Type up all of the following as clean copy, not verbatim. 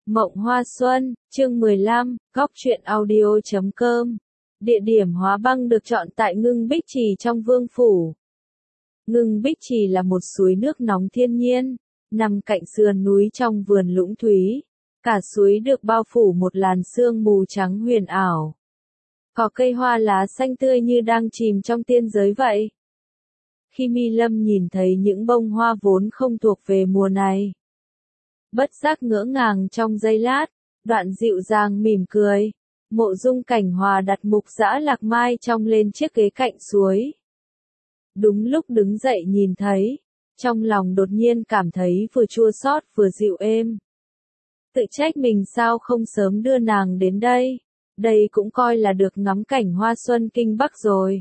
Mộng Hoa Xuân, chương 15, góc truyện audio.com. Địa điểm hóa băng được chọn tại Ngưng Bích Trì trong Vương Phủ. Ngưng Bích Trì là một suối nước nóng thiên nhiên, nằm cạnh sườn núi trong vườn lũng thúy. Cả suối được bao phủ một làn sương mù trắng huyền ảo. Có cây hoa lá xanh tươi như đang chìm trong tiên giới vậy. Khi Mi Lâm nhìn thấy những bông hoa vốn không thuộc về mùa này, bất giác ngỡ ngàng trong giây lát, đoạn dịu dàng mỉm cười. Mộ Dung Cảnh Hòa đặt mục dã lạc mai trong lên chiếc ghế cạnh suối. Đúng lúc đứng dậy nhìn thấy, trong lòng đột nhiên cảm thấy vừa chua xót vừa dịu êm. Tự trách mình sao không sớm đưa nàng đến đây, đây cũng coi là được ngắm cảnh hoa xuân kinh Bắc rồi.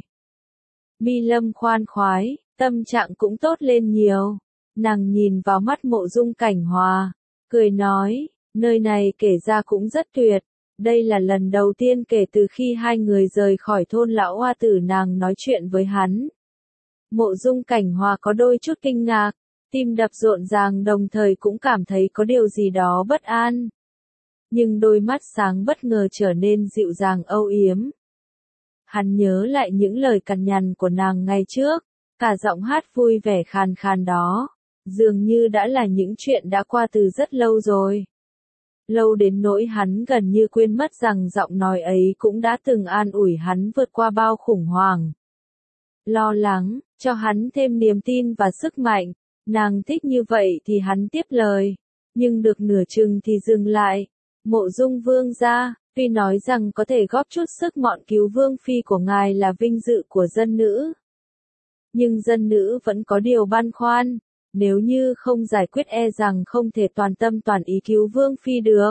Mi Lâm khoan khoái, tâm trạng cũng tốt lên nhiều. Nàng nhìn vào mắt Mộ Dung Cảnh Hòa, cười nói, nơi này kể ra cũng rất tuyệt. Đây là lần đầu tiên kể từ khi hai người rời khỏi thôn lão hoa tử nàng nói chuyện với hắn. Mộ Dung Cảnh Hòa có đôi chút kinh ngạc, tim đập rộn ràng đồng thời cũng cảm thấy có điều gì đó bất an. Nhưng đôi mắt sáng bất ngờ trở nên dịu dàng âu yếm. Hắn nhớ lại những lời cằn nhằn của nàng ngày trước, cả giọng hát vui vẻ khàn khàn đó, dường như đã là những chuyện đã qua từ rất lâu rồi. Lâu đến nỗi hắn gần như quên mất rằng giọng nói ấy cũng đã từng an ủi hắn vượt qua bao khủng hoảng. Lo lắng, cho hắn thêm niềm tin và sức mạnh, nàng thích như vậy thì hắn tiếp lời, nhưng được nửa chừng thì dừng lại. Mộ Dung vương gia, tuy nói rằng có thể góp chút sức mọn cứu vương phi của ngài là vinh dự của dân nữ. Nhưng dân nữ vẫn có điều băn khoăn. Nếu như không giải quyết e rằng không thể toàn tâm toàn ý cứu vương phi được.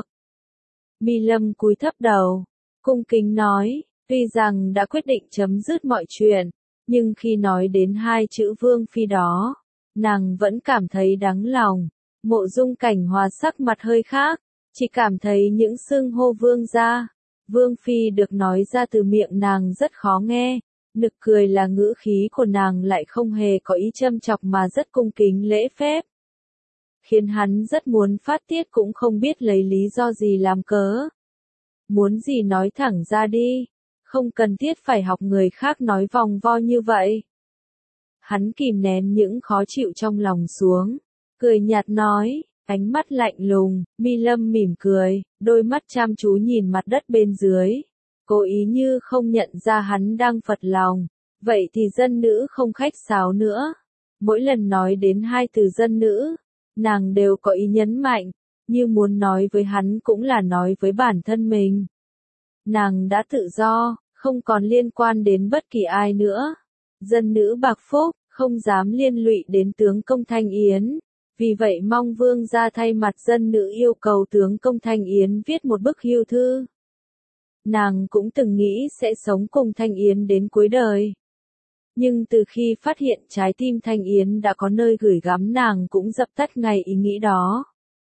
Mi Lâm cúi thấp đầu, cung kính nói, tuy rằng đã quyết định chấm dứt mọi chuyện, nhưng khi nói đến hai chữ vương phi đó, nàng vẫn cảm thấy đắng lòng. Mộ Dung Cảnh Hòa sắc mặt hơi khác, chỉ cảm thấy những xưng hô vương gia, vương phi được nói ra từ miệng nàng rất khó nghe. Nực cười là ngữ khí của nàng lại không hề có ý châm chọc mà rất cung kính lễ phép. Khiến hắn rất muốn phát tiết cũng không biết lấy lý do gì làm cớ. Muốn gì nói thẳng ra đi, không cần thiết phải học người khác nói vòng vo như vậy. Hắn kìm nén những khó chịu trong lòng xuống, cười nhạt nói, ánh mắt lạnh lùng. Mi Lâm mỉm cười, đôi mắt chăm chú nhìn mặt đất bên dưới. Cố ý như không nhận ra hắn đang phật lòng, vậy thì dân nữ không khách sáo nữa. Mỗi lần nói đến hai từ dân nữ, nàng đều có ý nhấn mạnh, như muốn nói với hắn cũng là nói với bản thân mình. Nàng đã tự do, không còn liên quan đến bất kỳ ai nữa. Dân nữ bạc phúc, không dám liên lụy đến tướng công Thanh Yến. Vì vậy mong vương gia thay mặt dân nữ yêu cầu tướng công Thanh Yến viết một bức hưu thư. Nàng cũng từng nghĩ sẽ sống cùng Thanh Yến đến cuối đời. Nhưng từ khi phát hiện trái tim Thanh Yến đã có nơi gửi gắm nàng cũng dập tắt ngay ý nghĩ đó.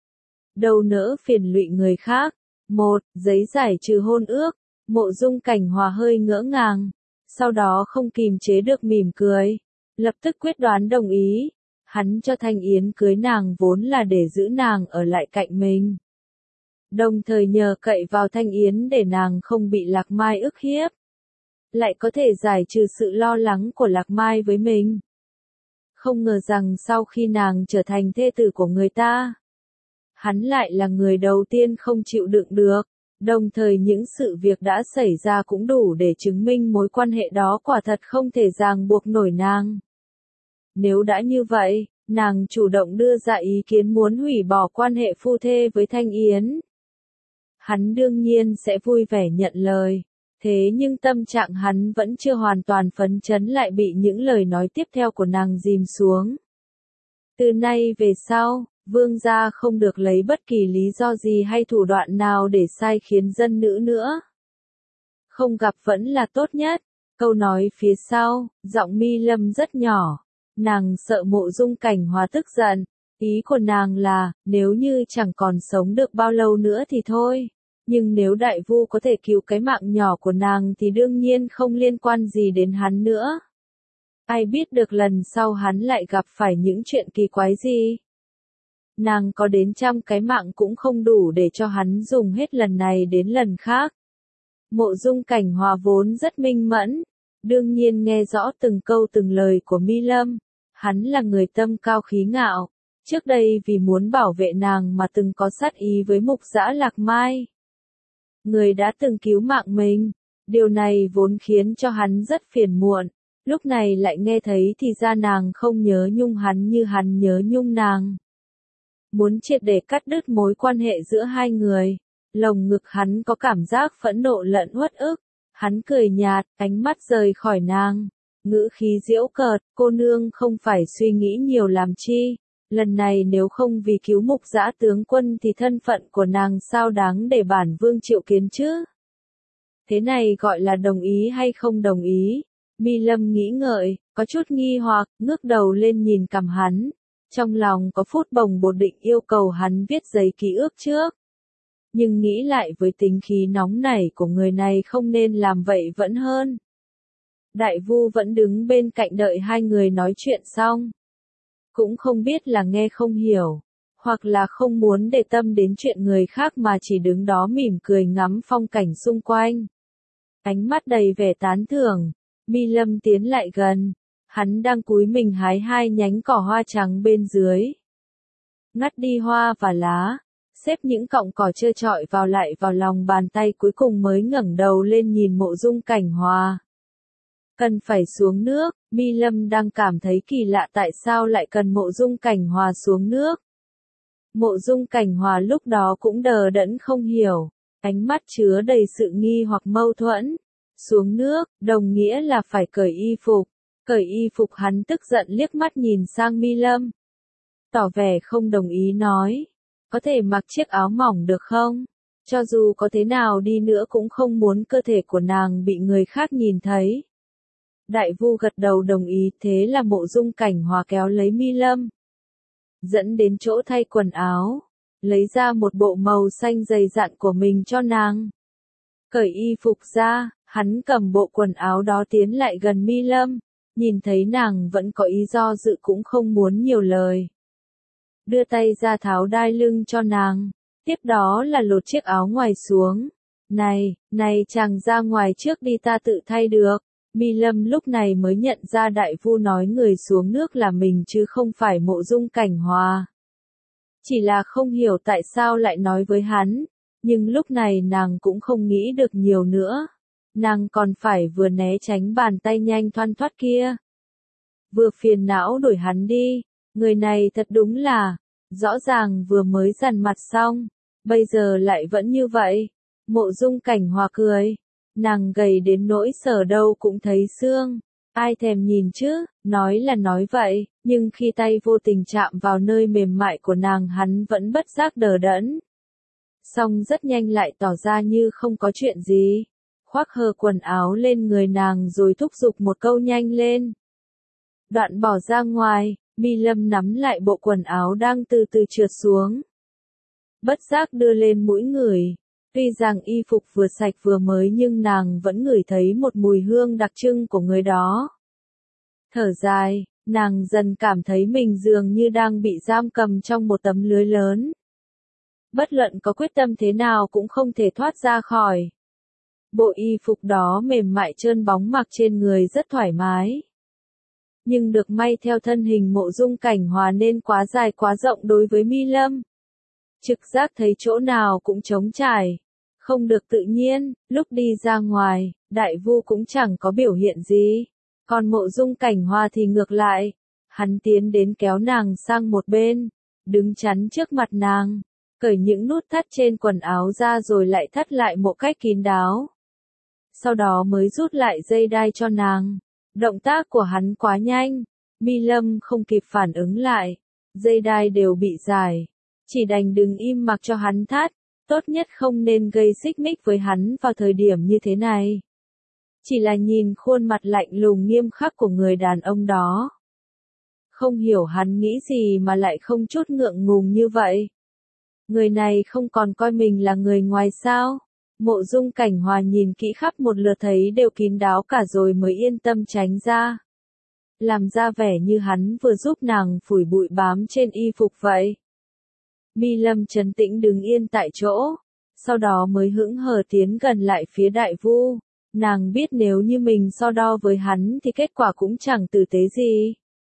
Đâu nỡ phiền lụy người khác. Một, giấy giải trừ hôn ước. Mộ Dung Cảnh Hòa hơi ngỡ ngàng. Sau đó không kìm chế được mỉm cười. Lập tức quyết đoán đồng ý. Hắn cho Thanh Yến cưới nàng vốn là để giữ nàng ở lại cạnh mình. Đồng thời nhờ cậy vào Thanh Yến để nàng không bị Lạc Mai ức hiếp. Lại có thể giải trừ sự lo lắng của Lạc Mai với mình. Không ngờ rằng sau khi nàng trở thành thê tử của người ta, hắn lại là người đầu tiên không chịu đựng được. Đồng thời những sự việc đã xảy ra cũng đủ để chứng minh mối quan hệ đó quả thật không thể ràng buộc nổi nàng. Nếu đã như vậy, nàng chủ động đưa ra ý kiến muốn hủy bỏ quan hệ phu thê với Thanh Yến. Hắn đương nhiên sẽ vui vẻ nhận lời, thế nhưng tâm trạng hắn vẫn chưa hoàn toàn phấn chấn lại bị những lời nói tiếp theo của nàng dìm xuống. Từ nay về sau, vương gia không được lấy bất kỳ lý do gì hay thủ đoạn nào để sai khiến dân nữ nữa. Không gặp vẫn là tốt nhất. Câu nói phía sau, giọng Mi Lâm rất nhỏ, nàng sợ Mộ Dung Cảnh Hòa tức giận. Ý của nàng là, nếu như chẳng còn sống được bao lâu nữa thì thôi. Nhưng nếu đại vu có thể cứu cái mạng nhỏ của nàng thì đương nhiên không liên quan gì đến hắn nữa. Ai biết được lần sau hắn lại gặp phải những chuyện kỳ quái gì. Nàng có đến 100 cái mạng cũng không đủ để cho hắn dùng hết lần này đến lần khác. Mộ Dung Cảnh Hòa vốn rất minh mẫn, đương nhiên nghe rõ từng câu từng lời của Mi Lâm. Hắn là người tâm cao khí ngạo, trước đây vì muốn bảo vệ nàng mà từng có sát ý với Mục Dã Lạc Mai. Người đã từng cứu mạng mình, điều này vốn khiến cho hắn rất phiền muộn, lúc này lại nghe thấy thì ra nàng không nhớ nhung hắn như hắn nhớ nhung nàng. Muốn triệt để cắt đứt mối quan hệ giữa hai người, lồng ngực hắn có cảm giác phẫn nộ lẫn uất ức, hắn cười nhạt, ánh mắt rời khỏi nàng, ngữ khí giễu cợt, cô nương không phải suy nghĩ nhiều làm chi, lần này nếu không vì cứu Mục Dã tướng quân thì thân phận của nàng sao đáng để bản vương triệu kiến chứ? Thế này gọi là đồng ý hay không đồng ý? Mi Lâm nghĩ ngợi, có chút nghi hoặc, ngước đầu lên nhìn cằm hắn, trong lòng có phút bồng bột định yêu cầu hắn viết giấy ký ức trước. Nhưng nghĩ lại với tính khí nóng nảy của người này không nên làm vậy vẫn hơn. Đại Vu vẫn đứng bên cạnh đợi hai người nói chuyện xong. Cũng không biết là nghe không hiểu, hoặc là không muốn để tâm đến chuyện người khác mà chỉ đứng đó mỉm cười ngắm phong cảnh xung quanh. Ánh mắt đầy vẻ tán thưởng, Mi Lâm tiến lại gần, hắn đang cúi mình hái 2 nhánh cỏ hoa trắng bên dưới. Ngắt đi hoa và lá, xếp những cọng cỏ trơ trọi vào lòng bàn tay cuối cùng mới ngẩng đầu lên nhìn Mộ Dung Cảnh Hòa. Cần phải xuống nước, Mi Lâm đang cảm thấy kỳ lạ tại sao lại cần Mộ Dung Cảnh Hòa xuống nước. Mộ Dung Cảnh Hòa lúc đó cũng đờ đẫn không hiểu, ánh mắt chứa đầy sự nghi hoặc mâu thuẫn. Xuống nước, đồng nghĩa là phải cởi y phục. Cởi y phục hắn tức giận liếc mắt nhìn sang Mi Lâm. Tỏ vẻ không đồng ý nói. Có thể mặc chiếc áo mỏng được không? Cho dù có thế nào đi nữa cũng không muốn cơ thể của nàng bị người khác nhìn thấy. Đại Vu gật đầu đồng ý, thế là Mộ Dung Cảnh Hòa kéo lấy Mi Lâm. Dẫn đến chỗ thay quần áo. Lấy ra một bộ màu xanh dày dặn của mình cho nàng. Cởi y phục ra, hắn cầm bộ quần áo đó tiến lại gần Mi Lâm. Nhìn thấy nàng vẫn có ý do dự cũng không muốn nhiều lời. Đưa tay ra tháo đai lưng cho nàng. Tiếp đó là lột chiếc áo ngoài xuống. Này chàng ra ngoài trước đi ta tự thay được. Mi Lâm lúc này mới nhận ra Đại Vu nói người xuống nước là mình chứ không phải Mộ Dung Cảnh Hòa. Chỉ là không hiểu tại sao lại nói với hắn, nhưng lúc này nàng cũng không nghĩ được nhiều nữa. Nàng còn phải vừa né tránh bàn tay nhanh thoăn thoắt kia. Vừa phiền não đuổi hắn đi, người này thật đúng là, rõ ràng vừa mới dằn mặt xong, bây giờ lại vẫn như vậy. Mộ Dung Cảnh Hòa cười, nàng gầy đến nỗi sờ đâu cũng thấy xương, ai thèm nhìn chứ, nói là nói vậy, nhưng khi tay vô tình chạm vào nơi mềm mại của nàng hắn vẫn bất giác đờ đẫn. Xong rất nhanh lại tỏ ra như không có chuyện gì. Khoác hờ quần áo lên người nàng rồi thúc giục một câu nhanh lên. Đoạn bỏ ra ngoài, Mi Lâm nắm lại bộ quần áo đang từ từ trượt xuống. Bất giác đưa lên mũi ngửi. Tuy rằng y phục vừa sạch vừa mới nhưng nàng vẫn ngửi thấy một mùi hương đặc trưng của người đó. Thở dài, nàng dần cảm thấy mình dường như đang bị giam cầm trong một tấm lưới lớn. Bất luận có quyết tâm thế nào cũng không thể thoát ra khỏi. Bộ y phục đó mềm mại trơn bóng mặc trên người rất thoải mái. Nhưng được may theo thân hình Mộ Dung Cảnh Hòa nên quá dài quá rộng đối với Mi Lâm. Trực giác thấy chỗ nào cũng trống trải. Không được tự nhiên, lúc đi ra ngoài, Đại Vu cũng chẳng có biểu hiện gì. Còn Mộ Dung Cảnh Hòa thì ngược lại. Hắn tiến đến kéo nàng sang một bên, đứng chắn trước mặt nàng, cởi những nút thắt trên quần áo ra rồi lại thắt lại một cách kín đáo. Sau đó mới rút lại dây đai cho nàng. Động tác của hắn quá nhanh, Mi Lâm không kịp phản ứng lại, dây đai đều bị giải, chỉ đành đứng im mặc cho hắn thắt, tốt nhất không nên gây xích mích với hắn vào thời điểm như thế này. Chỉ là nhìn khuôn mặt lạnh lùng nghiêm khắc của người đàn ông đó. Không hiểu hắn nghĩ gì mà lại không chút ngượng ngùng như vậy. Người này không còn coi mình là người ngoài sao? Mộ Dung Cảnh Hòa nhìn kỹ khắp một lượt thấy đều kín đáo cả rồi mới yên tâm tránh ra. Làm ra vẻ như hắn vừa giúp nàng phủi bụi bám trên y phục vậy. Mi Lâm trấn tĩnh đứng yên tại chỗ, sau đó mới hững hờ tiến gần lại phía Đại Vu. Nàng biết nếu như mình so đo với hắn thì kết quả cũng chẳng tử tế gì.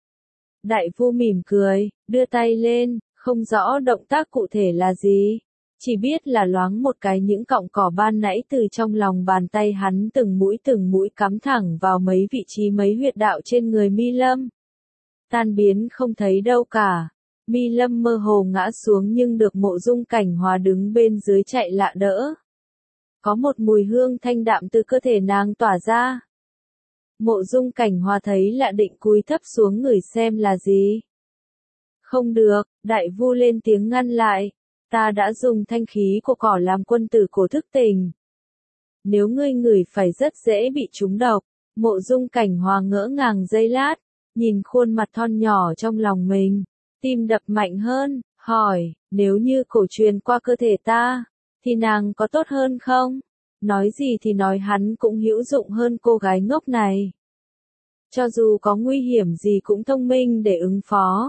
Đại Vu mỉm cười, đưa tay lên, không rõ động tác cụ thể là gì. Chỉ biết là loáng một cái những cọng cỏ ban nãy từ trong lòng bàn tay hắn từng mũi cắm thẳng vào mấy vị trí mấy huyệt đạo trên người Mi Lâm. Tan biến không thấy đâu cả. Mi Lâm mơ hồ ngã xuống nhưng được Mộ Dung Cảnh Hòa đứng bên dưới chạy lạ đỡ. Có một mùi hương thanh đạm từ cơ thể nàng tỏa ra. Mộ Dung Cảnh Hòa thấy lạ định cúi thấp xuống ngửi xem là gì. Không được, Đại Vu lên tiếng ngăn lại. Ta đã dùng thanh khí của cỏ làm quân tử cổ thức tình. Nếu ngươi ngửi phải rất dễ bị trúng độc. Mộ Dung Cảnh Hòa ngỡ ngàng giây lát, nhìn khuôn mặt thon nhỏ trong lòng mình, tim đập mạnh hơn, hỏi, nếu như cổ truyền qua cơ thể ta, thì nàng có tốt hơn không? Nói gì thì nói hắn cũng hữu dụng hơn cô gái ngốc này. Cho dù có nguy hiểm gì cũng thông minh để ứng phó.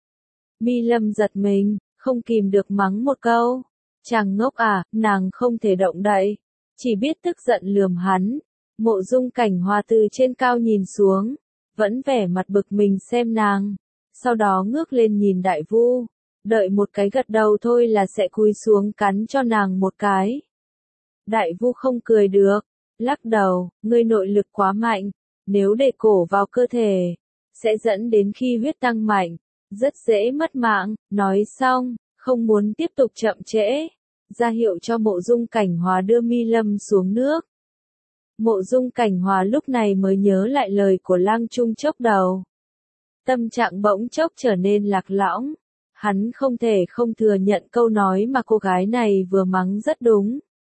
Mi Lâm giật mình, không kìm được mắng một câu. Chàng ngốc à, nàng không thể động đậy. Chỉ biết tức giận lườm hắn. Mộ Dung Cảnh Hòa từ trên cao nhìn xuống, vẫn vẻ mặt bực mình xem nàng. Sau đó ngước lên nhìn Đại Vu, đợi một cái gật đầu thôi là sẽ cúi xuống cắn cho nàng một cái. Đại Vu không cười được, lắc đầu, ngươi nội lực quá mạnh, nếu để cổ vào cơ thể, sẽ dẫn đến khi huyết tăng mạnh, rất dễ mất mạng. Nói xong, không muốn tiếp tục chậm trễ, ra hiệu cho Mộ Dung Cảnh Hòa đưa Mi Lâm xuống nước. Mộ Dung Cảnh Hòa lúc này mới nhớ lại lời của Lang Trung chốc đầu. Tâm trạng bỗng chốc trở nên lạc lõng. Hắn không thể không thừa nhận câu nói mà cô gái này vừa mắng rất đúng.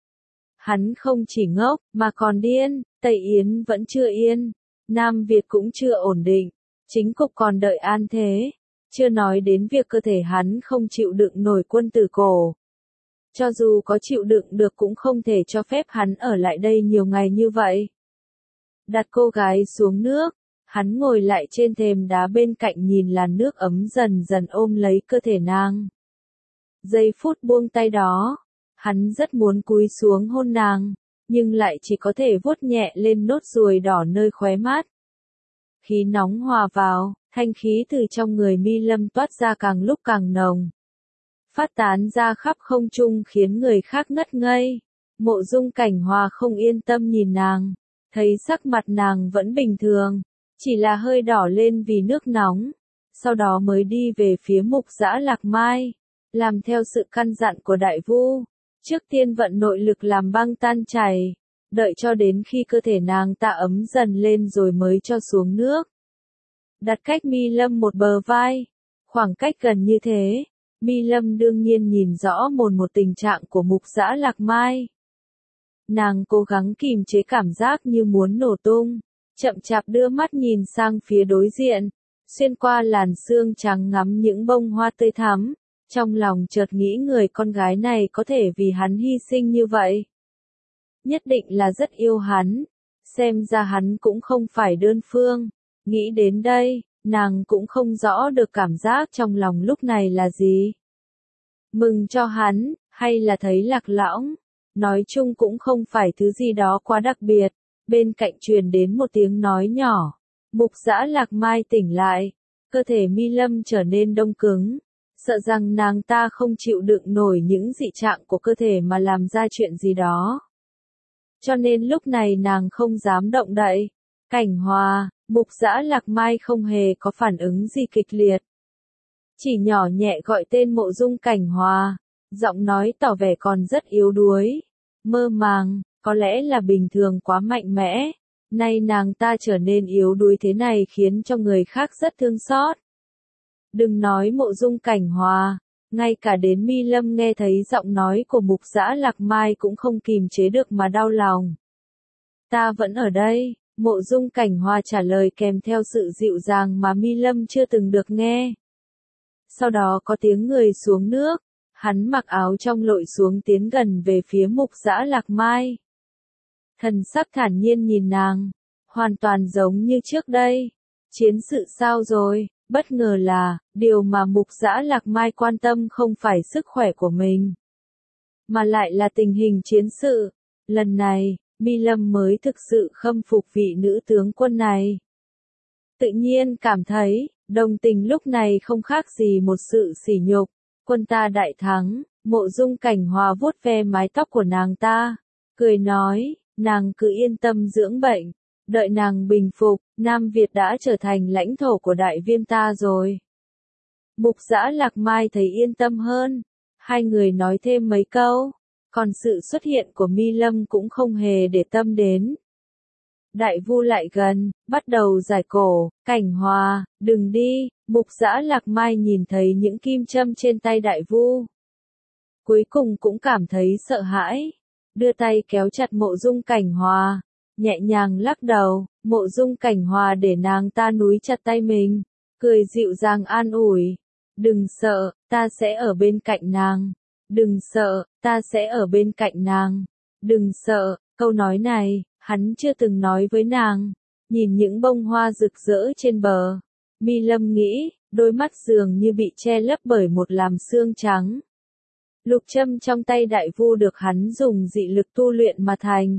Hắn không chỉ ngốc, mà còn điên. Tây Yến vẫn chưa yên. Nam Việt cũng chưa ổn định. Chính cục còn đợi an thế. Chưa nói đến việc cơ thể hắn không chịu đựng nổi quân tử cổ. Cho dù có chịu đựng được cũng không thể cho phép hắn ở lại đây nhiều ngày như vậy. Đặt cô gái xuống nước, hắn ngồi lại trên thềm đá bên cạnh nhìn làn nước ấm dần dần ôm lấy cơ thể nàng. Giây phút buông tay đó, hắn rất muốn cúi xuống hôn nàng, nhưng lại chỉ có thể vuốt nhẹ lên nốt ruồi đỏ nơi khóe mắt. Khí nóng hòa vào, thanh khí từ trong người Mi Lâm toát ra càng lúc càng nồng. Phát tán ra khắp không trung khiến người khác ngất ngây. Mộ Dung Cảnh Hòa không yên tâm nhìn nàng, thấy sắc mặt nàng vẫn bình thường, chỉ là hơi đỏ lên vì nước nóng. Sau đó mới đi về phía Mục Dã Lạc Mai, làm theo sự căn dặn của Đại Vu. Trước tiên vận nội lực làm băng tan chảy, đợi cho đến khi cơ thể nàng ta ấm dần lên rồi mới cho xuống nước. Đặt cách Mi Lâm một bờ vai, khoảng cách gần như thế. Mi Lâm đương nhiên nhìn rõ một tình trạng của Mục Dã Lạc Mai. Nàng cố gắng kìm chế cảm giác như muốn nổ tung, chậm chạp đưa mắt nhìn sang phía đối diện, xuyên qua làn sương trắng ngắm những bông hoa tươi thắm, trong lòng chợt nghĩ người con gái này có thể vì hắn hy sinh như vậy. Nhất định là rất yêu hắn, xem ra hắn cũng không phải đơn phương. Nghĩ đến đây, nàng cũng không rõ được cảm giác trong lòng lúc này là gì. Mừng cho hắn, hay là thấy lạc lõng. Nói chung cũng không phải thứ gì đó quá đặc biệt. Bên cạnh truyền đến một tiếng nói nhỏ. Mục Dã Lạc Mai tỉnh lại. Cơ thể Mi Lâm trở nên đông cứng. Sợ rằng nàng ta không chịu đựng nổi những dị trạng của cơ thể mà làm ra chuyện gì đó. Cho nên lúc này nàng không dám động đậy. Cảnh Hòa, Mục Dã Lạc Mai không hề có phản ứng gì kịch liệt. Chỉ nhỏ nhẹ gọi tên Mộ Dung Cảnh Hòa, giọng nói tỏ vẻ còn rất yếu đuối, mơ màng, có lẽ là bình thường quá mạnh mẽ, nay nàng ta trở nên yếu đuối thế này khiến cho người khác rất thương xót. Đừng nói Mộ Dung Cảnh Hòa, ngay cả đến Mi Lâm nghe thấy giọng nói của Mục Dã Lạc Mai cũng không kìm chế được mà đau lòng. Ta vẫn ở đây, Mộ Dung Cảnh Hòa trả lời kèm theo sự dịu dàng mà Mi Lâm chưa từng được nghe. Sau đó có tiếng người xuống nước, hắn mặc áo trong lội xuống tiến gần về phía Mục Dã Lạc Mai. Thần sắc thản nhiên nhìn nàng, hoàn toàn giống như trước đây. Chiến sự sao rồi? Bất ngờ là, điều mà Mục Dã Lạc Mai quan tâm không phải sức khỏe của mình, mà lại là tình hình chiến sự. Lần này, Mi Lâm mới thực sự khâm phục vị nữ tướng quân này. Tự nhiên cảm thấy, đồng tình lúc này không khác gì một sự sỉ nhục. Quân ta đại thắng, Mộ Dung Cảnh Hòa vuốt ve mái tóc của nàng ta, cười nói, nàng cứ yên tâm dưỡng bệnh, đợi nàng bình phục, Nam Việt đã trở thành lãnh thổ của Đại Viêm ta rồi. Mục Dã Lạc Mai thấy yên tâm hơn, hai người nói thêm mấy câu, còn sự xuất hiện của Mi Lâm cũng không hề để tâm đến. Đại Vu lại gần, bắt đầu giải cổ, Cảnh Hòa, đừng đi. Mục Dã Lạc Mai nhìn thấy những kim châm trên tay Đại Vu, cuối cùng cũng cảm thấy sợ hãi, đưa tay kéo chặt Mộ Dung Cảnh Hòa, nhẹ nhàng lắc đầu. Mộ Dung Cảnh Hòa để nàng ta núi chặt tay mình, cười dịu dàng an ủi, đừng sợ, ta sẽ ở bên cạnh nàng, đừng sợ, ta sẽ ở bên cạnh nàng, đừng sợ. Câu nói này, hắn chưa từng nói với nàng. Nhìn những bông hoa rực rỡ trên bờ, Mi Lâm nghĩ, đôi mắt dường như bị che lấp bởi một làn sương trắng. Lục châm trong tay Đại Vu được hắn dùng dị lực tu luyện mà thành,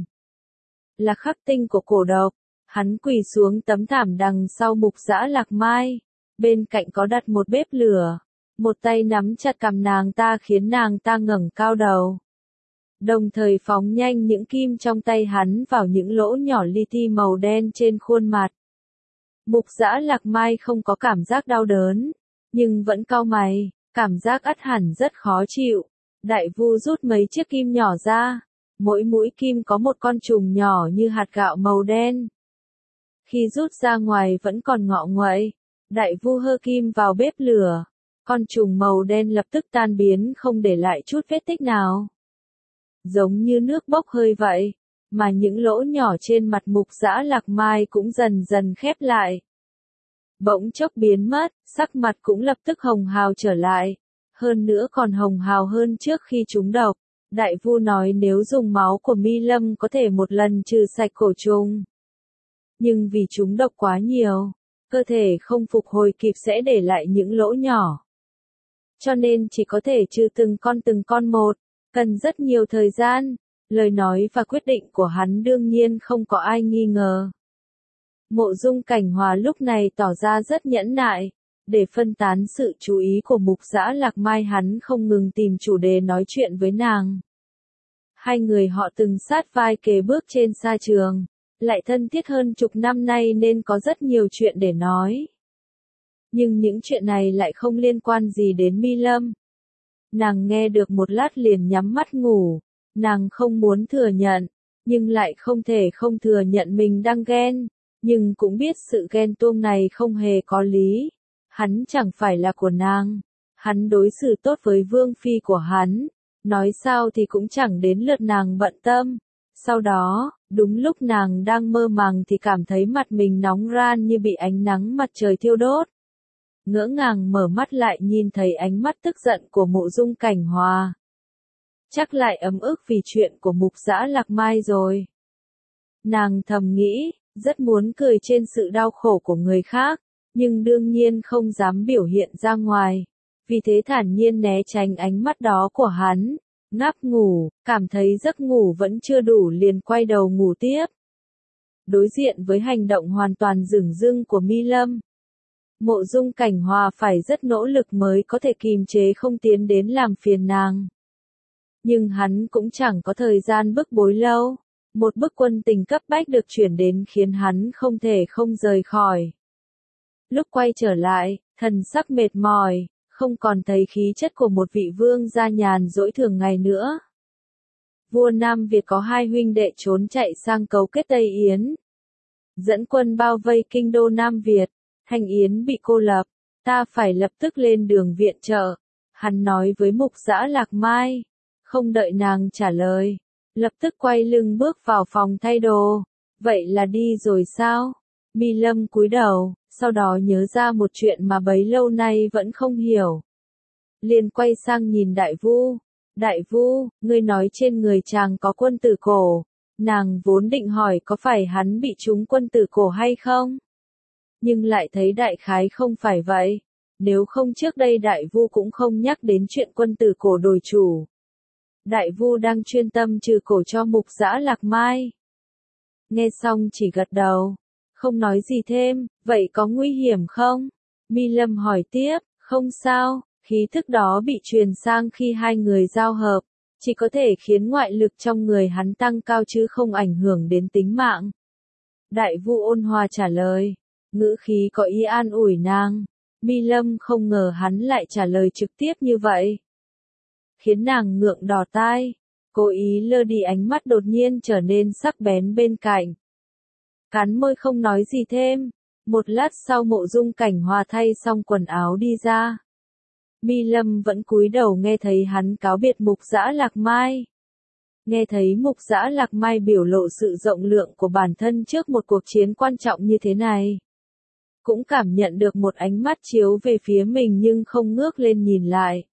là khắc tinh của cổ độc. Hắn quỳ xuống tấm thảm đằng sau Mục Dã Lạc Mai, bên cạnh có đặt một bếp lửa, một tay nắm chặt cằm nàng ta khiến nàng ta ngẩng cao đầu, đồng thời phóng nhanh những kim trong tay hắn vào những lỗ nhỏ li ti màu đen trên khuôn mặt. Mục Dã Lạc Mai không có cảm giác đau đớn, nhưng vẫn cau mày, cảm giác ắt hẳn rất khó chịu. Đại Vu rút mấy chiếc kim nhỏ ra, mỗi mũi kim có một con trùng nhỏ như hạt gạo màu đen. Khi rút ra ngoài vẫn còn ngọ nguậy, Đại Vu hơ kim vào bếp lửa, con trùng màu đen lập tức tan biến không để lại chút vết tích nào. Giống như nước bốc hơi vậy, mà những lỗ nhỏ trên mặt Mục Dã Lạc Mai cũng dần dần khép lại. Bỗng chốc biến mất, sắc mặt cũng lập tức hồng hào trở lại, hơn nữa còn hồng hào hơn trước khi trúng độc. Đại Vu nói nếu dùng máu của Mi Lâm có thể một lần trừ sạch cổ trùng. Nhưng vì trúng độc quá nhiều, cơ thể không phục hồi kịp sẽ để lại những lỗ nhỏ. Cho nên chỉ có thể trừ từng con một, cần rất nhiều thời gian. Lời nói và quyết định của hắn đương nhiên không có ai nghi ngờ. Mộ Dung Cảnh Hòa lúc này tỏ ra rất nhẫn nại, để phân tán sự chú ý của Mục Dã Lạc Mai hắn không ngừng tìm chủ đề nói chuyện với nàng. Hai người họ từng sát vai kề bước trên sa trường, lại thân thiết hơn chục năm nay nên có rất nhiều chuyện để nói. Nhưng những chuyện này lại không liên quan gì đến Mi Lâm. Nàng nghe được một lát liền nhắm mắt ngủ, nàng không muốn thừa nhận, nhưng lại không thể không thừa nhận mình đang ghen, nhưng cũng biết sự ghen tuông này không hề có lý. Hắn chẳng phải là của nàng, hắn đối xử tốt với vương phi của hắn, nói sao thì cũng chẳng đến lượt nàng bận tâm. Sau đó, đúng lúc nàng đang mơ màng thì cảm thấy mặt mình nóng ran như bị ánh nắng mặt trời thiêu đốt. Ngỡ ngàng mở mắt lại nhìn thấy ánh mắt tức giận của Mộ Dung Cảnh Hòa. Chắc lại ấm ức vì chuyện của Mục Dã Lạc Mai rồi. Nàng thầm nghĩ, rất muốn cười trên sự đau khổ của người khác, nhưng đương nhiên không dám biểu hiện ra ngoài. Vì thế thản nhiên né tránh ánh mắt đó của hắn, ngáp ngủ, cảm thấy giấc ngủ vẫn chưa đủ liền quay đầu ngủ tiếp. Đối diện với hành động hoàn toàn dửng dưng của Mi Lâm, Mộ Dung Cảnh Hòa phải rất nỗ lực mới có thể kìm chế không tiến đến làm phiền nàng. Nhưng hắn cũng chẳng có thời gian bức bối lâu. Một bức quân tình cấp bách được chuyển đến khiến hắn không thể không rời khỏi. Lúc quay trở lại, thần sắc mệt mỏi, không còn thấy khí chất của một vị vương gia nhàn rỗi thường ngày nữa. Vua Nam Việt có hai huynh đệ trốn chạy sang cấu kết Tây Yến, dẫn quân bao vây kinh đô Nam Việt. Thanh Yến bị cô lập, ta phải lập tức lên đường viện trợ. Hắn nói với Mục Dã Lạc Mai, không đợi nàng trả lời, lập tức quay lưng bước vào phòng thay đồ. Vậy là đi rồi sao? Mi Lâm cúi đầu, sau đó nhớ ra một chuyện mà bấy lâu nay vẫn không hiểu. Liền quay sang nhìn Đại Vu. Đại Vu, ngươi nói trên người chàng có quân tử cổ. Nàng vốn định hỏi có phải hắn bị trúng quân tử cổ hay không? nhưng lại thấy đại khái không phải vậy. Nếu không trước đây Đại Vu cũng không nhắc đến chuyện quân tử cổ đổi chủ. Đại Vu đang chuyên tâm trừ cổ cho Mục Dã Lạc Mai. Nghe xong chỉ gật đầu, không nói gì thêm. Vậy có nguy hiểm không? Mi Lâm hỏi tiếp. Không sao, khí thức đó bị truyền sang khi hai người giao hợp, chỉ có thể khiến ngoại lực trong người hắn tăng cao chứ không ảnh hưởng đến tính mạng. Đại Vu ôn hòa trả lời, ngữ khí có ý an ủi nàng. Mi Lâm không ngờ hắn lại trả lời trực tiếp như vậy, khiến nàng ngượng đỏ tai, cố ý lơ đi ánh mắt đột nhiên trở nên sắc bén bên cạnh. Cắn môi không nói gì thêm. Một lát sau Mộ Dung Cảnh Hòa thay xong quần áo đi ra. Mi Lâm vẫn cúi đầu nghe thấy hắn cáo biệt Mục Dã Lạc Mai. Nghe thấy Mục Dã Lạc Mai biểu lộ sự rộng lượng của bản thân trước một cuộc chiến quan trọng như thế này. Cũng cảm nhận được một ánh mắt chiếu về phía mình nhưng không ngước lên nhìn lại.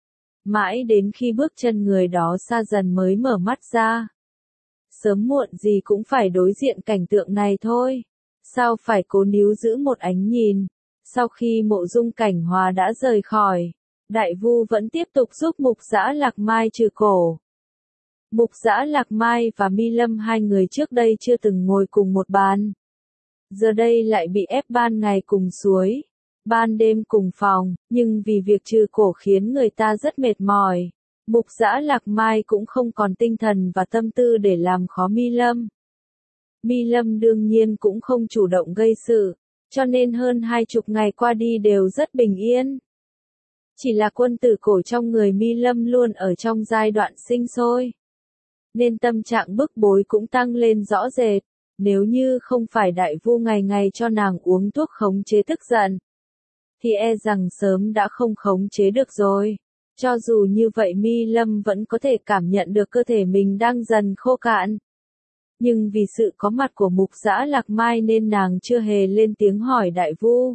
Mãi đến khi bước chân người đó xa dần mới mở mắt ra. Sớm muộn gì cũng phải đối diện cảnh tượng này thôi. Sao phải cố níu giữ một ánh nhìn. Sau khi Mộ Dung Cảnh Hòa đã rời khỏi, Đại Vu vẫn tiếp tục giúp Mục Dã Lạc Mai trừ cổ. Mục Dã Lạc Mai và Mi Lâm hai người trước đây chưa từng ngồi cùng một bàn. Giờ đây lại bị ép ban ngày cùng suối, ban đêm cùng phòng, nhưng vì việc trừ cổ khiến người ta rất mệt mỏi. Mục Dã Lạc Mai cũng không còn tinh thần và tâm tư để làm khó Mi Lâm. Mi Lâm đương nhiên cũng không chủ động gây sự, cho nên hơn 20 ngày qua đi đều rất bình yên. Chỉ là quân tử cổ trong người Mi Lâm luôn ở trong giai đoạn sinh sôi, nên tâm trạng bức bối cũng tăng lên rõ rệt. Nếu như không phải Đại Vu ngày ngày cho nàng uống thuốc khống chế tức giận, thì e rằng sớm đã không khống chế được rồi. Cho dù như vậy Mi Lâm vẫn có thể cảm nhận được cơ thể mình đang dần khô cạn. Nhưng vì sự có mặt của Mục Dã Lạc Mai nên nàng chưa hề lên tiếng hỏi Đại Vu.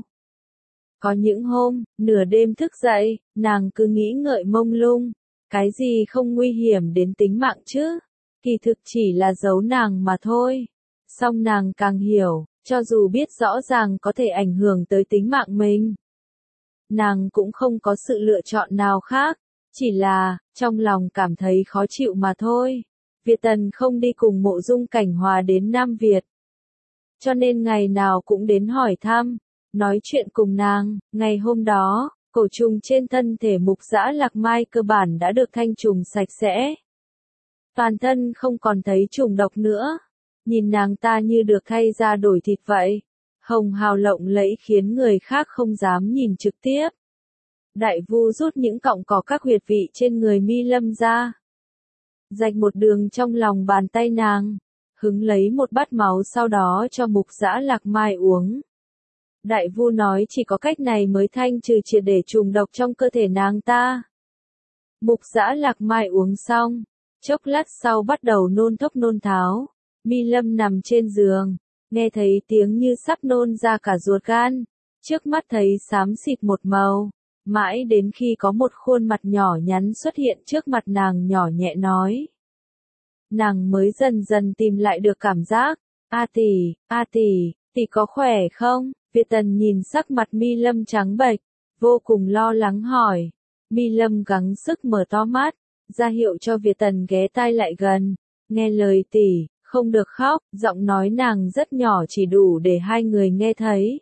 Có những hôm, nửa đêm thức dậy, nàng cứ nghĩ ngợi mông lung. Cái gì không nguy hiểm đến tính mạng chứ? Kỳ thực chỉ là giấu nàng mà thôi. Song nàng càng hiểu, cho dù biết rõ ràng có thể ảnh hưởng tới tính mạng mình, nàng cũng không có sự lựa chọn nào khác. Chỉ là, trong lòng cảm thấy khó chịu mà thôi. Việt Tần không đi cùng Mộ Dung Cảnh Hòa đến Nam Việt, cho nên ngày nào cũng đến hỏi thăm, nói chuyện cùng nàng. Ngày hôm đó, cổ trùng trên thân thể Mục Dã Lạc Mai cơ bản đã được thanh trùng sạch sẽ. Toàn thân không còn thấy trùng độc nữa. Nhìn nàng ta như được thay ra đổi thịt vậy. Hồng hào lộng lẫy khiến người khác không dám nhìn trực tiếp. Đại Vu rút những cọng cỏ các huyệt vị trên người Mi Lâm ra, rạch một đường trong lòng bàn tay nàng, hứng lấy một bát máu sau đó cho Mục Dã Lạc Mai uống. Đại Vu nói chỉ có cách này mới thanh trừ triệt để trùng độc trong cơ thể nàng ta. Mục Dã Lạc Mai uống xong, chốc lát sau bắt đầu nôn thốc nôn tháo. Mi Lâm nằm trên giường, nghe thấy tiếng như sắp nôn ra cả ruột gan, trước mắt thấy xám xịt một màu. Mãi đến khi có một khuôn mặt nhỏ nhắn xuất hiện trước mặt nàng nhỏ nhẹ nói. Nàng mới dần dần tìm lại được cảm giác. A tỷ, tỷ có khỏe không? Việt Tần nhìn sắc mặt Mi Lâm trắng bệch, vô cùng lo lắng hỏi. Mi Lâm gắng sức mở to mắt, ra hiệu cho Việt Tần ghé tai lại gần. Nghe lời tỷ, không được khóc, giọng nói nàng rất nhỏ chỉ đủ để hai người nghe thấy.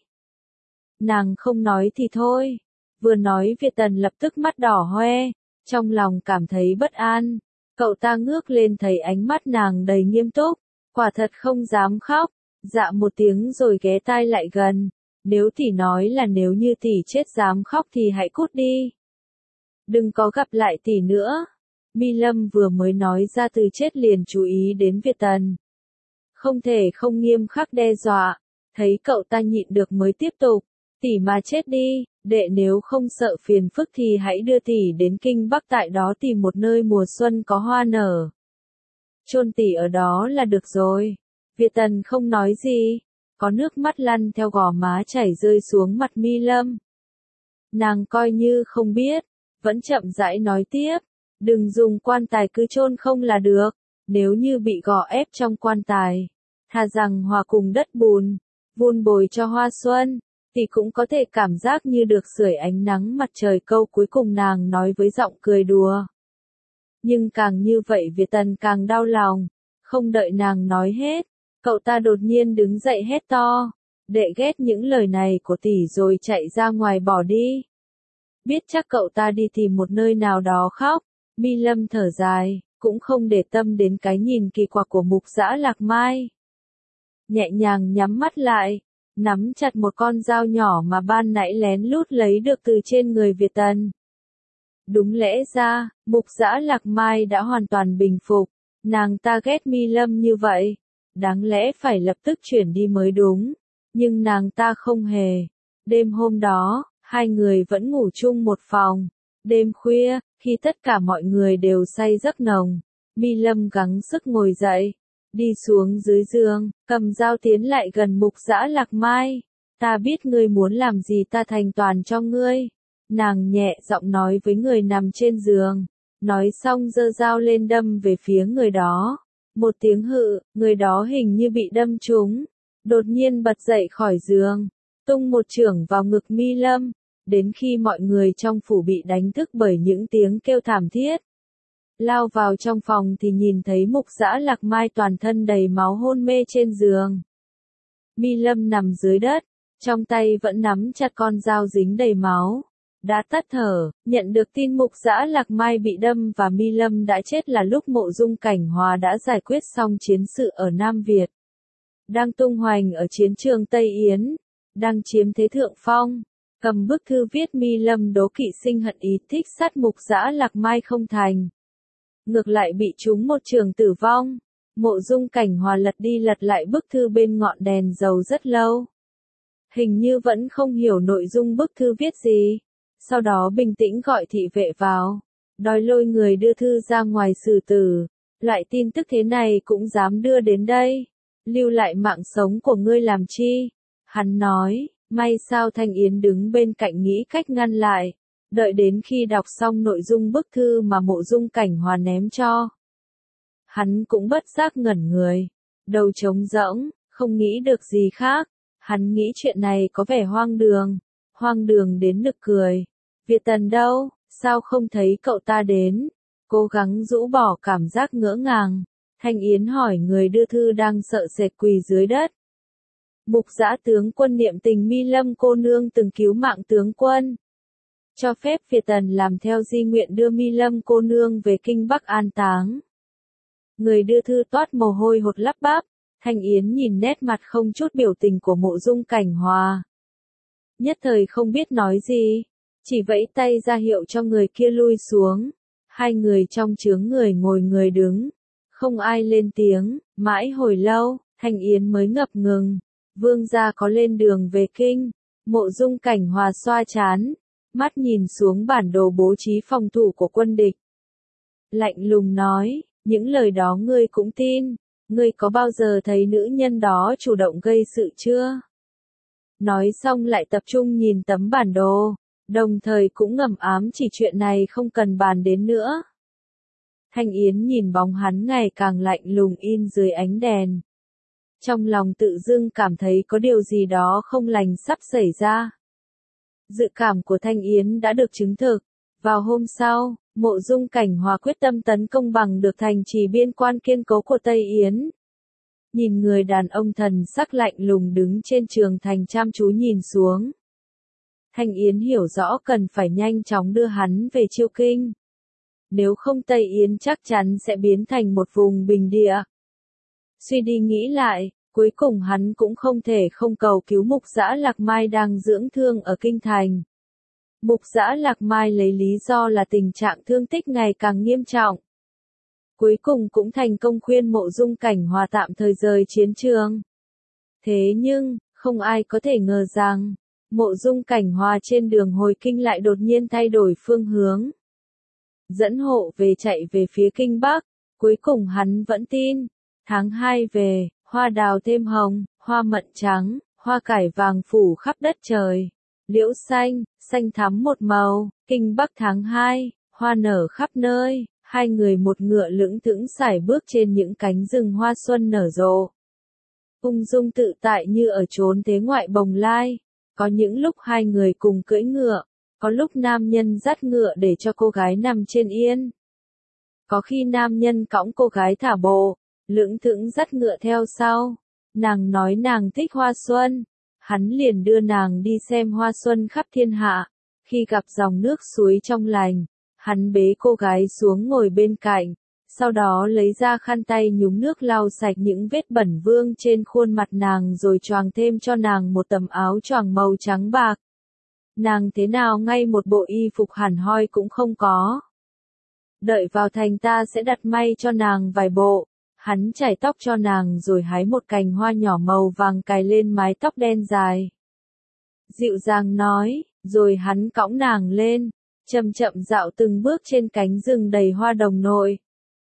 Nàng không nói thì thôi. Vừa nói Việt Tần lập tức mắt đỏ hoe, trong lòng cảm thấy bất an. Cậu ta ngước lên thấy ánh mắt nàng đầy nghiêm túc, quả thật không dám khóc, dạ một tiếng rồi ghé tai lại gần. Nếu tỷ nói là nếu như tỷ chết dám khóc thì hãy cút đi. Đừng có gặp lại tỷ nữa. Mi Lâm vừa mới nói ra từ chết liền chú ý đến Việt Tần. Không thể không nghiêm khắc đe dọa, thấy cậu ta nhịn được mới tiếp tục. Tỷ mà chết đi, đệ nếu không sợ phiền phức thì hãy đưa tỷ đến Kinh Bắc tại đó tìm một nơi mùa xuân có hoa nở. Chôn tỷ ở đó là được rồi. Việt Tần không nói gì, có nước mắt lăn theo gò má chảy rơi xuống mặt Mi Lâm. Nàng coi như không biết, vẫn chậm rãi nói tiếp, đừng dùng quan tài cứ chôn không là được, nếu như bị gò ép trong quan tài, thà rằng hòa cùng đất bùn. vun bồi cho hoa xuân, thì cũng có thể cảm giác như được sưởi ánh nắng mặt trời. Câu cuối cùng nàng nói với giọng cười đùa. Nhưng càng như vậy Việt Tần càng đau lòng, không đợi nàng nói hết, cậu ta đột nhiên đứng dậy hét to, đệ ghét những lời này của tỷ, rồi chạy ra ngoài bỏ đi. Biết chắc cậu ta đi tìm một nơi nào đó khóc, Mi Lâm thở dài, cũng không để tâm đến cái nhìn kỳ quặc của Mục Dã Lạc Mai. Nhẹ nhàng nhắm mắt lại, nắm chặt một con dao nhỏ mà ban nãy lén lút lấy được từ trên người Việt Tần. Đúng lẽ ra, Mục Dã Lạc Mai đã hoàn toàn bình phục, nàng ta ghét Mi Lâm như vậy, đáng lẽ phải lập tức chuyển đi mới đúng, nhưng nàng ta không hề. Đêm hôm đó, hai người vẫn ngủ chung một phòng. Đêm khuya, khi tất cả mọi người đều say giấc nồng, Mi Lâm gắng sức ngồi dậy, đi xuống dưới giường, cầm dao tiến lại gần Mục Dã Lạc Mai. Ta biết ngươi muốn làm gì, ta thành toàn cho ngươi. Nàng nhẹ giọng nói với người nằm trên giường, nói xong giơ dao lên đâm về phía người đó. Một tiếng hự, người đó hình như bị đâm trúng, đột nhiên bật dậy khỏi giường, tung một chưởng vào ngực Mi Lâm, đến khi mọi người trong phủ bị đánh thức bởi những tiếng kêu thảm thiết. Lao vào trong phòng thì nhìn thấy Mục Dã Lạc Mai toàn thân đầy máu hôn mê trên giường. Mi Lâm nằm dưới đất, trong tay vẫn nắm chặt con dao dính đầy máu. Đã tắt thở, nhận được tin Mục Dã Lạc Mai bị đâm và Mi Lâm đã chết là lúc Mộ Dung Cảnh Hòa đã giải quyết xong chiến sự ở Nam Việt. Đang tung hoành ở chiến trường Tây Yến, đang chiếm thế thượng phong, cầm bức thư viết Mi Lâm đố kỵ sinh hận ý thích sát Mục Dã Lạc Mai không thành. Ngược lại bị trúng một chưởng tử vong. Mộ Dung Cảnh Hòa lật đi lật lại bức thư bên ngọn đèn dầu rất lâu. Hình như vẫn không hiểu nội dung bức thư viết gì. Sau đó bình tĩnh gọi thị vệ vào, đòi lôi người đưa thư ra ngoài xử tử. Loại tin tức thế này cũng dám đưa đến đây. Lưu lại mạng sống của ngươi làm chi? Hắn nói, may sao Thanh Yến đứng bên cạnh nghĩ cách ngăn lại. Đợi đến khi đọc xong nội dung bức thư mà Mộ Dung Cảnh Hòa ném cho, hắn cũng bất giác ngẩn người, đầu trống rỗng, không nghĩ được gì khác. Hắn nghĩ chuyện này có vẻ hoang đường đến nực cười. Việt Tần đâu, sao không thấy cậu ta đến? Cố gắng rũ bỏ cảm giác ngỡ ngàng, Thanh Yến hỏi người đưa thư đang sợ sệt quỳ dưới đất. Mục Dã tướng quân niệm tình Mi Lâm cô nương từng cứu mạng tướng quân, cho phép Việt Tần làm theo di nguyện đưa Mi Lâm cô nương về kinh Bắc an táng. Người đưa thư toát mồ hôi hột lắp bắp. Thanh Yến nhìn nét mặt không chút biểu tình của Mộ Dung Cảnh Hòa, nhất thời không biết nói gì, chỉ vẫy tay ra hiệu cho người kia lui xuống. Hai người trong chướng người ngồi người đứng, không ai lên tiếng. Mãi hồi lâu, Thanh Yến mới ngập ngừng. Vương gia có lên đường về kinh? Mộ Dung Cảnh Hòa xoa trán, mắt nhìn xuống bản đồ bố trí phòng thủ của quân địch, lạnh lùng nói, những lời đó ngươi cũng tin? Ngươi có bao giờ thấy nữ nhân đó chủ động gây sự chưa? Nói xong lại tập trung nhìn tấm bản đồ, đồng thời cũng ngầm ám chỉ chuyện này không cần bàn đến nữa. Thanh Yến nhìn bóng hắn ngày càng lạnh lùng in dưới ánh đèn. Trong lòng tự dưng cảm thấy có điều gì đó không lành sắp xảy ra. Dự cảm của Thanh Yến đã được chứng thực. Vào hôm sau, Mộ Dung Cảnh Hòa quyết tâm tấn công bằng được thành trì biên quan kiên cố của Tây Yến. Nhìn người đàn ông thần sắc lạnh lùng đứng trên trường thành chăm chú nhìn xuống. Thanh Yến hiểu rõ cần phải nhanh chóng đưa hắn về Chiêu Kinh. Nếu không Tây Yến chắc chắn sẽ biến thành một vùng bình địa. Suy đi nghĩ lại, cuối cùng hắn cũng không thể không cầu cứu Mục Dã Lạc Mai đang dưỡng thương ở kinh thành. Mục Dã Lạc Mai lấy lý do là tình trạng thương tích ngày càng nghiêm trọng. Cuối cùng cũng thành công khuyên Mộ Dung Cảnh Hòa tạm thời rời chiến trường. Thế nhưng, không ai có thể ngờ rằng, Mộ Dung Cảnh Hòa trên đường hồi kinh lại đột nhiên thay đổi phương hướng. Dẫn hộ về chạy về phía kinh Bắc, cuối cùng hắn vẫn tin. Tháng 2 về, hoa đào thêm hồng, hoa mận trắng, hoa cải vàng phủ khắp đất trời. Liễu xanh, xanh thắm một màu, kinh Bắc tháng 2, hoa nở khắp nơi. Hai người một ngựa lững thững sải bước trên những cánh rừng hoa xuân nở rộ. ung dung tự tại như ở chốn thế ngoại bồng lai. Có những lúc hai người cùng cưỡi ngựa, có lúc nam nhân dắt ngựa để cho cô gái nằm trên yên. Có khi nam nhân cõng cô gái thả bộ, lững thững dắt ngựa theo sau. Nàng nói nàng thích hoa xuân, hắn liền đưa nàng đi xem hoa xuân khắp thiên hạ. Khi gặp dòng nước suối trong lành, hắn bế cô gái xuống ngồi bên cạnh, sau đó lấy ra khăn tay nhúng nước lau sạch những vết bẩn vương trên khuôn mặt nàng rồi choàng thêm cho nàng một tấm áo choàng màu trắng bạc. Nàng thế nào ngay một bộ y phục hẳn hoi cũng không có. Đợi vào thành ta sẽ đặt may cho nàng vài bộ. Hắn chải tóc cho nàng rồi hái một cành hoa nhỏ màu vàng cài lên mái tóc đen dài. Dịu dàng nói, rồi hắn cõng nàng lên, chậm chậm dạo từng bước trên cánh rừng đầy hoa đồng nội.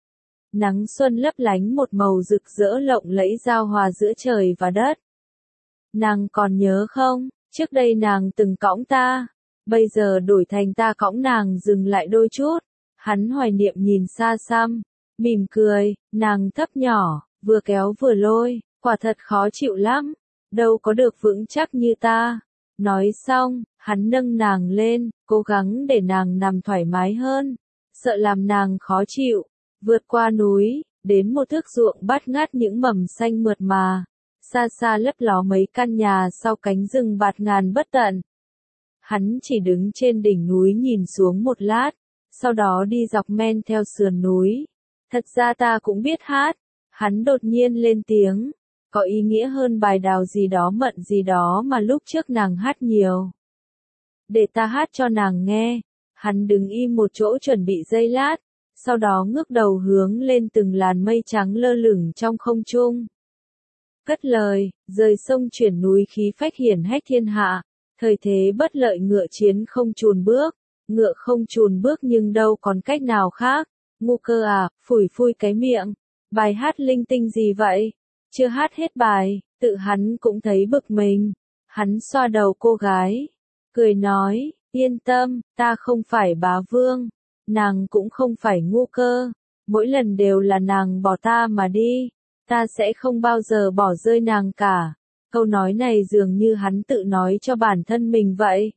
Nắng xuân lấp lánh một màu rực rỡ lộng lẫy giao hòa giữa trời và đất. Nàng còn nhớ không, trước đây nàng từng cõng ta, bây giờ đổi thành ta cõng nàng dừng lại đôi chút. Hắn hoài niệm nhìn xa xăm, mỉm cười, nàng thấp nhỏ, vừa kéo vừa lôi, quả thật khó chịu lắm, đâu có được vững chắc như ta. Nói xong, hắn nâng nàng lên, cố gắng để nàng nằm thoải mái hơn, sợ làm nàng khó chịu. Vượt qua núi, đến một thước ruộng bát ngát những mầm xanh mượt mà, xa xa lấp ló mấy căn nhà sau cánh rừng bạt ngàn bất tận. Hắn chỉ đứng trên đỉnh núi nhìn xuống một lát, sau đó đi dọc men theo sườn núi. Thật ra ta cũng biết hát, hắn đột nhiên lên tiếng, có ý nghĩa hơn bài đào gì đó mận gì đó mà lúc trước nàng hát nhiều. Để ta hát cho nàng nghe. Hắn đứng im một chỗ chuẩn bị giây lát, sau đó ngước đầu hướng lên từng làn mây trắng lơ lửng trong không trung. Cất lời, rời sông chuyển núi khí phách hiển hách thiên hạ, thời thế bất lợi ngựa chiến không chùn bước, ngựa không chùn bước nhưng đâu còn cách nào khác. Ngu cơ à, phủi phui cái miệng, bài hát linh tinh gì vậy? Chưa hát hết bài, tự hắn cũng thấy bực mình. Hắn xoa đầu cô gái, cười nói, yên tâm, ta không phải bá vương, nàng cũng không phải ngu cơ, mỗi lần đều là nàng bỏ ta mà đi, ta sẽ không bao giờ bỏ rơi nàng cả. Câu nói này dường như hắn tự nói cho bản thân mình vậy.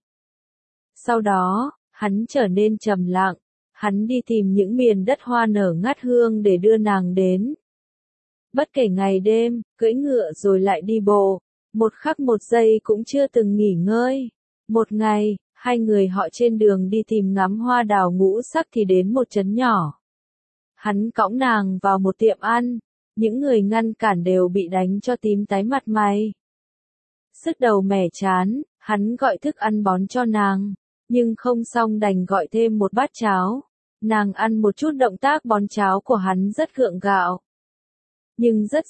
Sau đó, hắn trở nên trầm lặng, hắn đi tìm những miền đất hoa nở ngát hương để đưa nàng đến. Bất kể ngày đêm, cưỡi ngựa rồi lại đi bộ, một khắc một giây cũng chưa từng nghỉ ngơi. Một ngày, hai người họ trên đường đi tìm ngắm hoa đào ngũ sắc thì đến một trấn nhỏ. Hắn cõng nàng vào một tiệm ăn, những người ngăn cản đều bị đánh cho tím tái mặt mày. Sứt đầu mẻ chán, hắn gọi thức ăn bón cho nàng, nhưng không xong đành gọi thêm một bát cháo. Nàng ăn một chút, động tác bón cháo của hắn rất gượng gạo, nhưng rất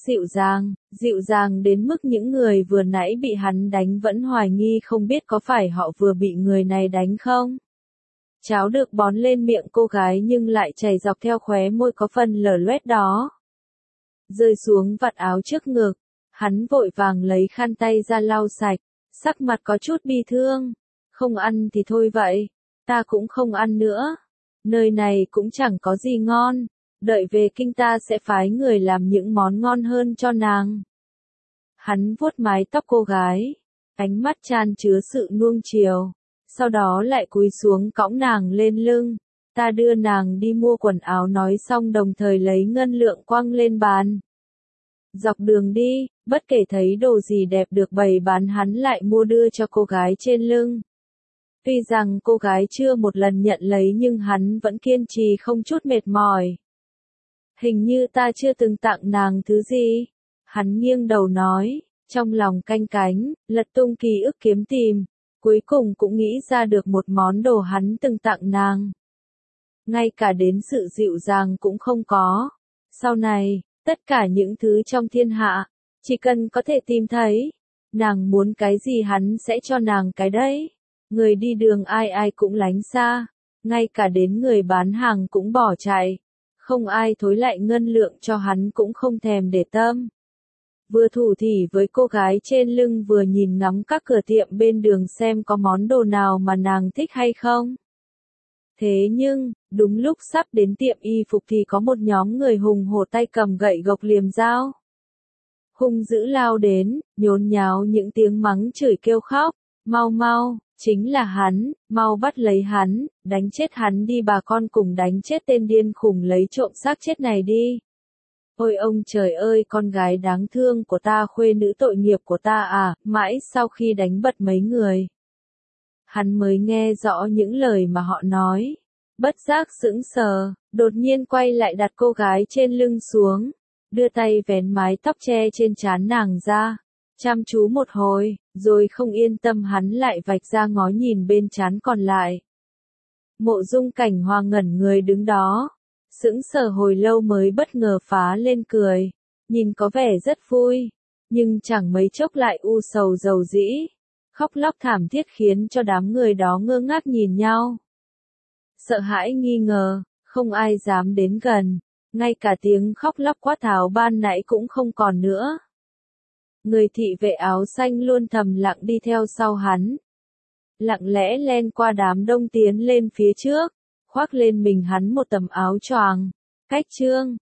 dịu dàng đến mức những người vừa nãy bị hắn đánh vẫn hoài nghi không biết có phải họ vừa bị người này đánh không. Cháo được bón lên miệng cô gái nhưng lại chảy dọc theo khóe môi có phần lở loét đó, rơi xuống vạt áo trước ngực. Hắn vội vàng lấy khăn tay ra lau sạch, sắc mặt có chút bi thương. Không ăn thì thôi vậy, ta cũng không ăn nữa. Nơi này cũng chẳng có gì ngon, đợi về kinh ta sẽ phái người làm những món ngon hơn cho nàng. Hắn vuốt mái tóc cô gái, ánh mắt chan chứa sự nuông chiều, sau đó lại cúi xuống cõng nàng lên lưng. Ta đưa nàng đi mua quần áo nói xong đồng thời lấy ngân lượng quăng lên bàn. Dọc đường đi, bất kể thấy đồ gì đẹp được bày bán hắn lại mua đưa cho cô gái trên lưng. Tuy rằng cô gái chưa một lần nhận lấy nhưng hắn vẫn kiên trì không chút mệt mỏi. Hình như ta chưa từng tặng nàng thứ gì. Hắn nghiêng đầu nói, trong lòng canh cánh, lật tung ký ức kiếm tìm, cuối cùng cũng nghĩ ra được một món đồ hắn từng tặng nàng. Ngay cả đến sự dịu dàng cũng không có. Sau này, tất cả những thứ trong thiên hạ, chỉ cần có thể tìm thấy, nàng muốn cái gì hắn sẽ cho nàng cái đấy. Người đi đường ai ai cũng lánh xa, ngay cả đến người bán hàng cũng bỏ chạy. Không ai thối lại ngân lượng cho hắn cũng không thèm để tâm. Vừa thủ thỉ với cô gái trên lưng vừa nhìn ngắm các cửa tiệm bên đường xem có món đồ nào mà nàng thích hay không. Thế nhưng, đúng lúc sắp đến tiệm y phục thì có một nhóm người hùng hổ tay cầm gậy gộc liềm dao. hung dữ lao đến, nhốn nháo những tiếng mắng chửi kêu khóc, mau mau, chính là hắn, mau bắt lấy hắn, đánh chết hắn đi bà con cùng đánh chết tên điên khùng lấy trộm xác chết này đi. Ôi ông trời ơi con gái đáng thương của ta khuê nữ tội nghiệp của ta à, mãi sau khi đánh bật mấy người. Hắn mới nghe rõ những lời mà họ nói. Bất giác sững sờ, đột nhiên quay lại đặt cô gái trên lưng xuống, đưa tay vén mái tóc che trên trán nàng ra, chăm chú một hồi, rồi không yên tâm hắn lại vạch ra ngó nhìn bên trán còn lại. Mộ Dung Cảnh Hoa ngẩn người đứng đó, sững sờ hồi lâu mới bất ngờ phá lên cười, nhìn có vẻ rất vui, nhưng chẳng mấy chốc lại u sầu dầu dĩ, khóc lóc thảm thiết khiến cho đám người đó ngơ ngác nhìn nhau. Sợ hãi nghi ngờ, không ai dám đến gần, ngay cả tiếng khóc lóc quát tháo ban nãy cũng không còn nữa. Người thị vệ áo xanh luôn thầm lặng đi theo sau hắn, lặng lẽ len qua đám đông tiến lên phía trước, khoác lên mình hắn một tấm áo choàng, cách trương,